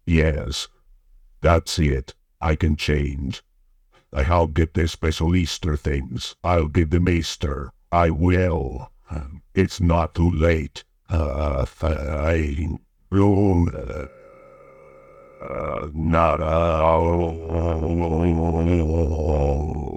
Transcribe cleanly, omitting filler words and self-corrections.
Yes, that's it. I can change. I'll get the special Easter things. I'll get the Maester. I will. It's not too late. I... Oh, not...